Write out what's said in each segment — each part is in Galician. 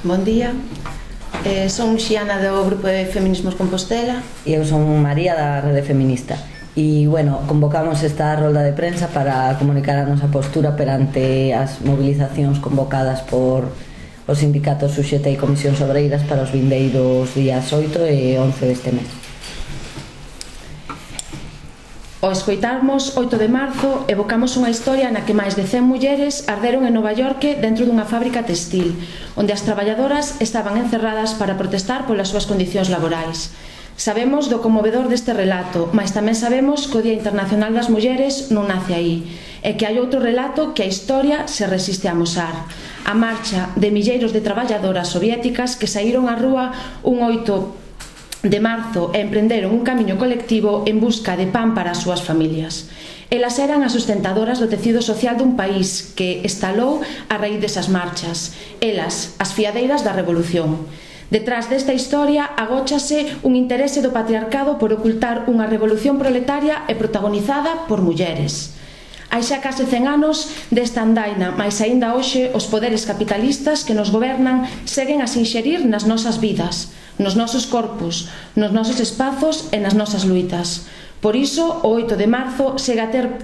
Bon día. Son Xiana do Grupo de Feminismos Compostela. E eu son María da Rede Feminista. E, bueno, convocamos esta rolda de prensa para comunicar a nosa postura perante as movilizacións convocadas por os sindicatos UGT e Comisións Obreiras para os vindeiros días 8 e 11 deste mes. Ao escoitarmos 8 de marzo, evocamos unha historia na que máis de 100 mulleres arderon en Nova York dentro dunha fábrica textil, onde as traballadoras estaban encerradas para protestar polas súas condicións laborais. Sabemos do conmovedor deste relato, mas tamén sabemos que o Día Internacional das Mulleres non nace aí, e que hai outro relato que a historia se resiste a amosar. A marcha de milleiros de traballadoras soviéticas que saíron á rúa un 8 de marzo e emprenderon un camiño colectivo en busca de pan para as súas familias. Elas eran as sustentadoras do tecido social dun país que estalou a raíz desas marchas. Elas, as fiadeiras da revolución. Detrás desta historia agóchase un interese do patriarcado por ocultar unha revolución proletaria e protagonizada por mulleres. Hai xa case 100 anos desta andaina, mas aínda hoxe os poderes capitalistas que nos gobernan seguen a se inxerir nas nosas vidas, nos nosos corpos, nos nosos espazos e nas nosas luitas. Por iso, o 8 de marzo segue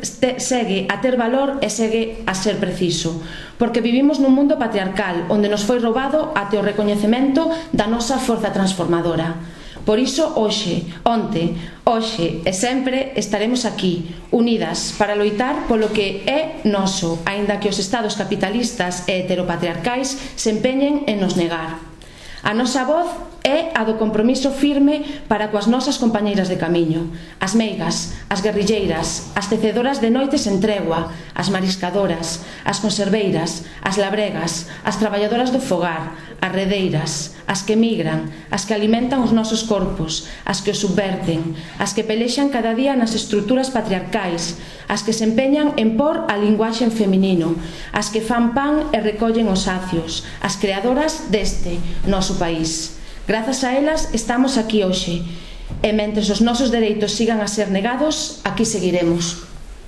a ter valor e segue a ser preciso, porque vivimos nun mundo patriarcal onde nos foi roubado até o recoñecemento da nosa forza transformadora. Por iso, hoxe, onte, hoxe e sempre estaremos aquí, unidas para loitar polo que é noso, aínda que os estados capitalistas e heteropatriarcais se empeñen en nos negar. A nosa voz é a do compromiso firme para coas nosas compañeiras de camiño, as meigas, as guerrilleiras, as tecedoras de noites en tregua, as mariscadoras, as conserveiras, as labregas, as traballadoras do fogar, as redeiras, as que migran, as que alimentan os nosos corpos, as que os subverten, as que pelexan cada día nas estruturas patriarcais, as que se empeñan en por a linguaxe en feminino, as que fan pan e recollen os acios, as creadoras deste noso país. Grazas a elas estamos aquí hoxe, e mentres os nosos dereitos sigan a ser negados, aquí seguiremos.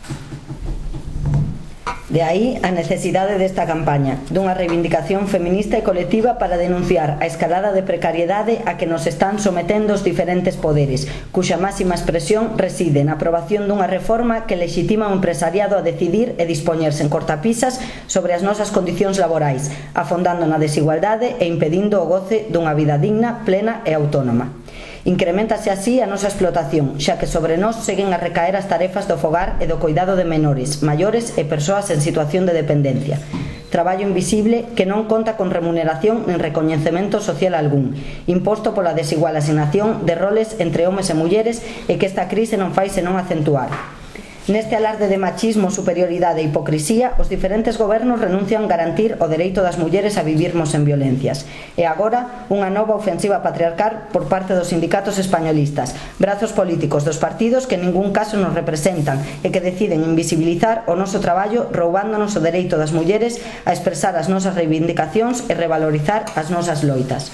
De aí a necesidade desta campaña, dunha reivindicación feminista e colectiva para denunciar a escalada de precariedade a que nos están sometendo os diferentes poderes, cuxa máxima expresión reside na aprobación dunha reforma que lexitima o empresariado a decidir e dispoñerse en cortapisas sobre as nosas condicións laborais, afondando na desigualdade e impedindo o goce dunha vida digna, plena e autónoma. Increméntase así a nosa explotación, xa que sobre nós seguen a recaer as tarefas do fogar e do cuidado de menores, maiores e persoas en situación de dependencia. Traballo invisible que non conta con remuneración nin recoñecemento social algún, imposto pola desigual asignación de roles entre homes e mulleres e que esta crise non fai senón acentuar. Neste alarde de machismo, superioridade e hipocrisía, os diferentes gobernos renuncian a garantir o dereito das mulleres a vivirmos en violencias. E agora, unha nova ofensiva patriarcal por parte dos sindicatos españolistas, brazos políticos dos partidos que en ningún caso nos representan e que deciden invisibilizar o noso traballo roubándonos o dereito das mulleres a expresar as nosas reivindicacións e revalorizar as nosas loitas.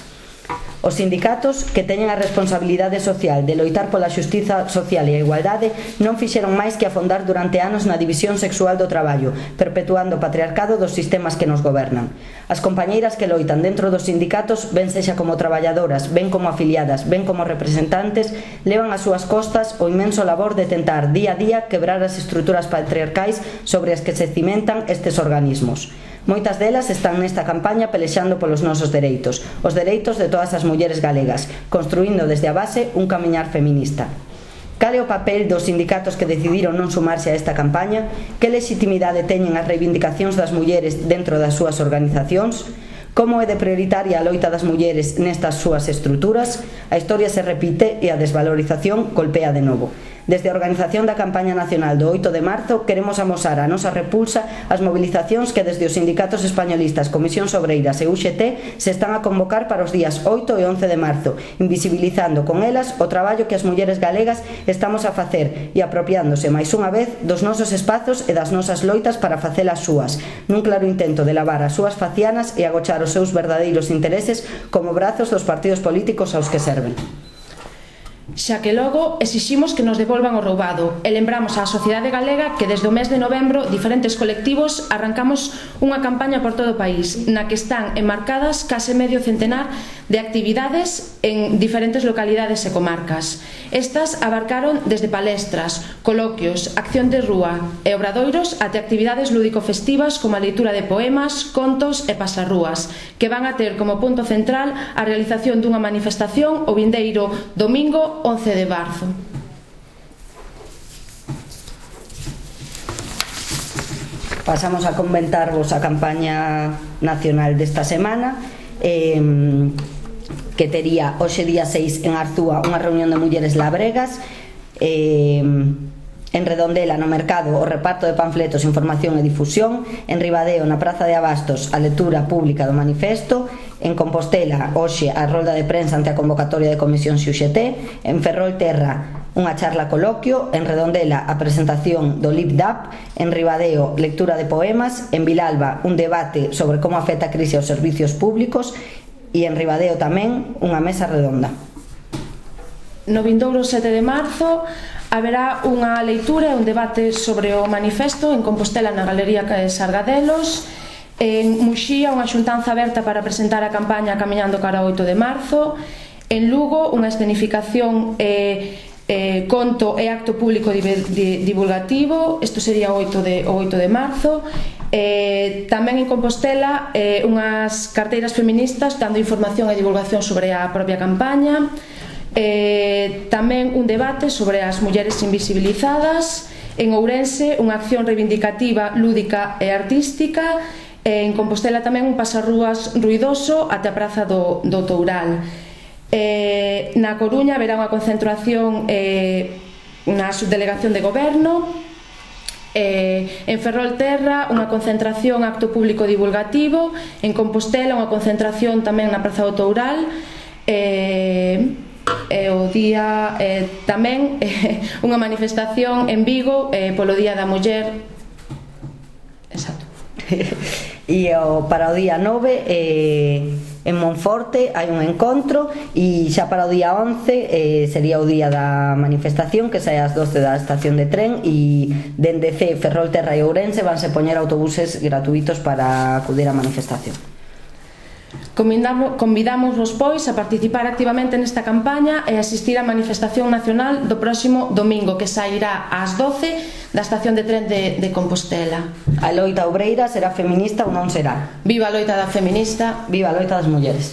Os sindicatos, que teñen a responsabilidade social de loitar pola xustiza social e a igualdade, non fixeron máis que afondar durante anos na división sexual do traballo, perpetuando o patriarcado dos sistemas que nos gobernan. As compañeiras que loitan dentro dos sindicatos, ben sexa como traballadoras, ben como afiliadas, ben como representantes, levan ás súas costas o inmenso labor de tentar día a día quebrar as estruturas patriarcais sobre as que se cimentan estes organismos. Moitas delas están nesta campaña pelexando polos nosos dereitos, os dereitos de todas as mulleres galegas, construindo desde a base un camiñar feminista. Cal é o papel dos sindicatos que decidiron non sumarse a esta campaña? Que legitimidade teñen as reivindicacións das mulleres dentro das súas organizacións? Como é de prioritaria a loita das mulleres nestas súas estruturas? A historia se repite e a desvalorización golpea de novo. Desde a organización da campaña nacional do 8 de marzo queremos amosar a nosa repulsa ás mobilizacións que desde os sindicatos españolistas, Comisións Obreiras e UGT se están a convocar para os días 8 e 11 de marzo, invisibilizando con elas o traballo que as mulleres galegas estamos a facer e apropiándose máis unha vez dos nosos espazos e das nosas loitas para facelas súas, nun claro intento de lavar as súas facianas e agochar os seus verdadeiros intereses como brazos dos partidos políticos aos que serven. xa que logo exiximos que nos devolvan o roubado e lembramos á sociedade galega que desde o mes de novembro diferentes colectivos arrancamos unha campaña por todo o país na que están enmarcadas case medio centenar de actividades en diferentes localidades e comarcas. Estas abarcaron desde palestras, coloquios, acción de rúa e obradoiros até actividades lúdico-festivas como a leitura de poemas, contos e pasarrúas, que van a ter como punto central a realización dunha manifestación o vindeiro domingo 11 de marzo. Pasamos a comentarvos a campaña nacional desta semana, que tería hoxe día 6 en Arzúa unha reunión de mulleres labregas, en Redondela no mercado o reparto de panfletos, información e difusión, en Ribadeo na praza de Abastos a lectura pública do manifesto, en Compostela hoxe a rolda de prensa ante a convocatoria de comisión UGT, en Ferrolterra unha charla coloquio, en Redondela a presentación do LIPDAP, en Ribadeo lectura de poemas, en Vilalba un debate sobre como afecta a crise aos servicios públicos e en Ribadeo tamén unha mesa redonda. No vindouro 7 de marzo haberá unha leitura e un debate sobre o manifesto en Compostela na Galería Sargadelos, en Muxía unha xuntanza aberta para presentar a campaña Camiñando cara ao 8 de marzo, en Lugo unha escenificación conto e acto público divulgativo, isto sería o 8 de marzo, tamén en Compostela unhas carteiras feministas dando información e divulgación sobre a propia campaña, tamén un debate sobre as mulleres invisibilizadas, en Ourense unha acción reivindicativa, lúdica e artística, en Compostela tamén un pasarrúas ruidoso até a praza do Toural. Na Coruña haberá unha concentración na subdelegación de goberno, en Ferrolterra unha concentración acto público divulgativo, en Compostela unha concentración tamén na praza do Toural, o día tamén unha manifestación en Vigo polo Día da Muller. Exacto. E para o día 9 en Monforte hai un encontro, e xa para o día 11 sería o día da manifestación, que sae ás 12 da estación de tren, e dende C, Ferrolterra e Ourense vanse poñer autobuses gratuitos para acudir á manifestación. Convidamos-vos pois a participar activamente nesta campaña e asistir á manifestación nacional do próximo domingo, que sairá ás 12 da estación de tren de Compostela. A loita obreira será feminista ou non será? Viva a loita da feminista, viva a loita das mulleres.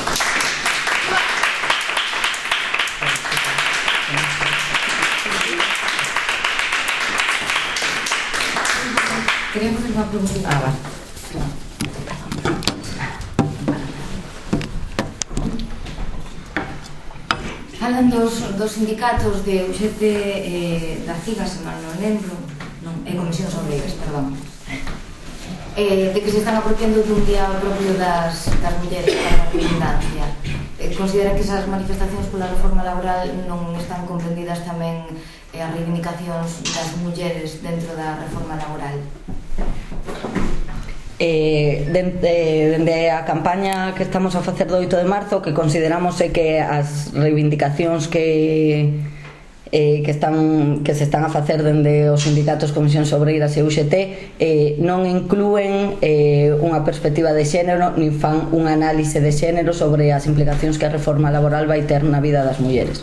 Quería facer unha pregunta. Vale. Falan dos sindicatos de UGT da CIGA, se mal non lembro, en Comisións Obreiras, perdón, de que se están apropiando dun día propio das mulleres para a redundancia. Considera que esas manifestacións pola reforma laboral non están comprendidas tamén as reivindicacións das mulleres dentro da reforma laboral? Dende a campaña que estamos a facer do 8 de marzo, que consideramos que as reivindicacións que se están a facer dende os sindicatos, comisións obreiras e UGT non inclúen unha perspectiva de xénero, nin fan un análise de xénero sobre as implicacións que a reforma laboral vai ter na vida das mulleres.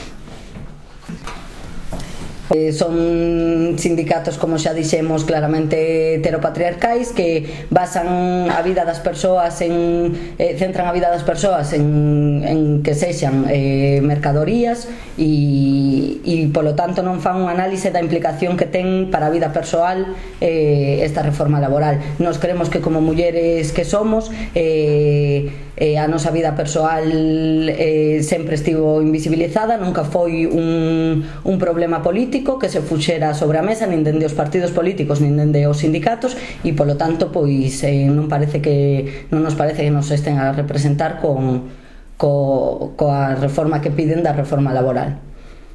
Son sindicatos, como xa dixemos, claramente heteropatriarcais, que basan a vida das persoas centran a vida das persoas en que sexan mercadorías e polo tanto non fan un análise da implicación que ten para a vida persoal esta reforma laboral. Nos creemos que como mulleres que somos, a nosa vida persoal sempre estivo invisibilizada, nunca foi un problema político que se fuxera sobre a mesa, nin dende os partidos políticos nin dende os sindicatos, e polo tanto pois non nos parece que nos estén a representar coa reforma que piden da reforma laboral.